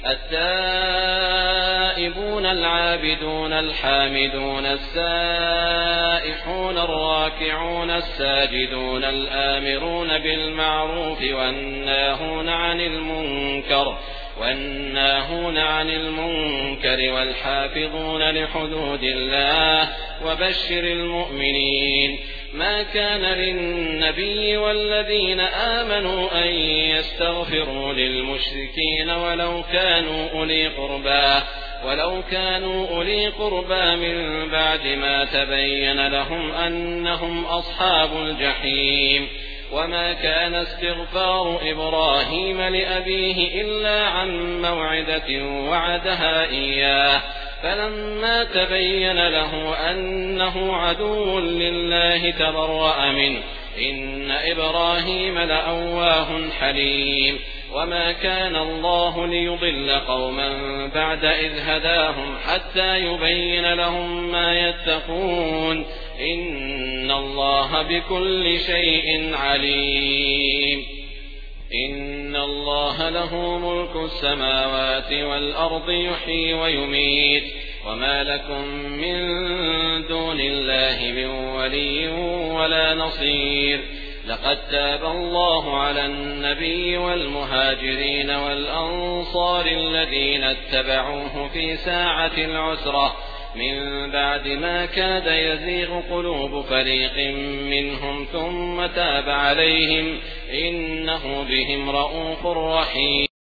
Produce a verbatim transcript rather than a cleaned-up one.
التائبون العابدون الحامدون السائحون الراكعون الساجدون الآمرون بالمعروف والناهون عن المنكر والناهون عن المنكر والحافظون لحدود الله وبشر المؤمنين. ما كان للنبي والذين آمنوا أن يستغفروا للمشركين ولو كانوا أولي قربى ولو كانوا أولي قربى من بعد ما تبين لهم أنهم أصحاب الجحيم. وما كان استغفار إبراهيم لأبيه إلا عن موعدة وعدها إياه فلما تبين له أنه عدو لله تبرأ منه إن إبراهيم لأواه حليم. وما كان الله ليضل قوما بعد إذ هداهم حتى يبين لهم ما يتقون إن الله بكل شيء عليم. إن الله له ملك السماوات والأرض يحيي ويميت وما لكم من دون الله من ولي ولا نصير. لقد تاب الله على النبي والمهاجرين والأنصار الذين اتبعوه في ساعة العسرة من بعد ما كاد يزيغ قلوب فريق منهم ثم تاب عليهم إنه بهم رءوف رحيم.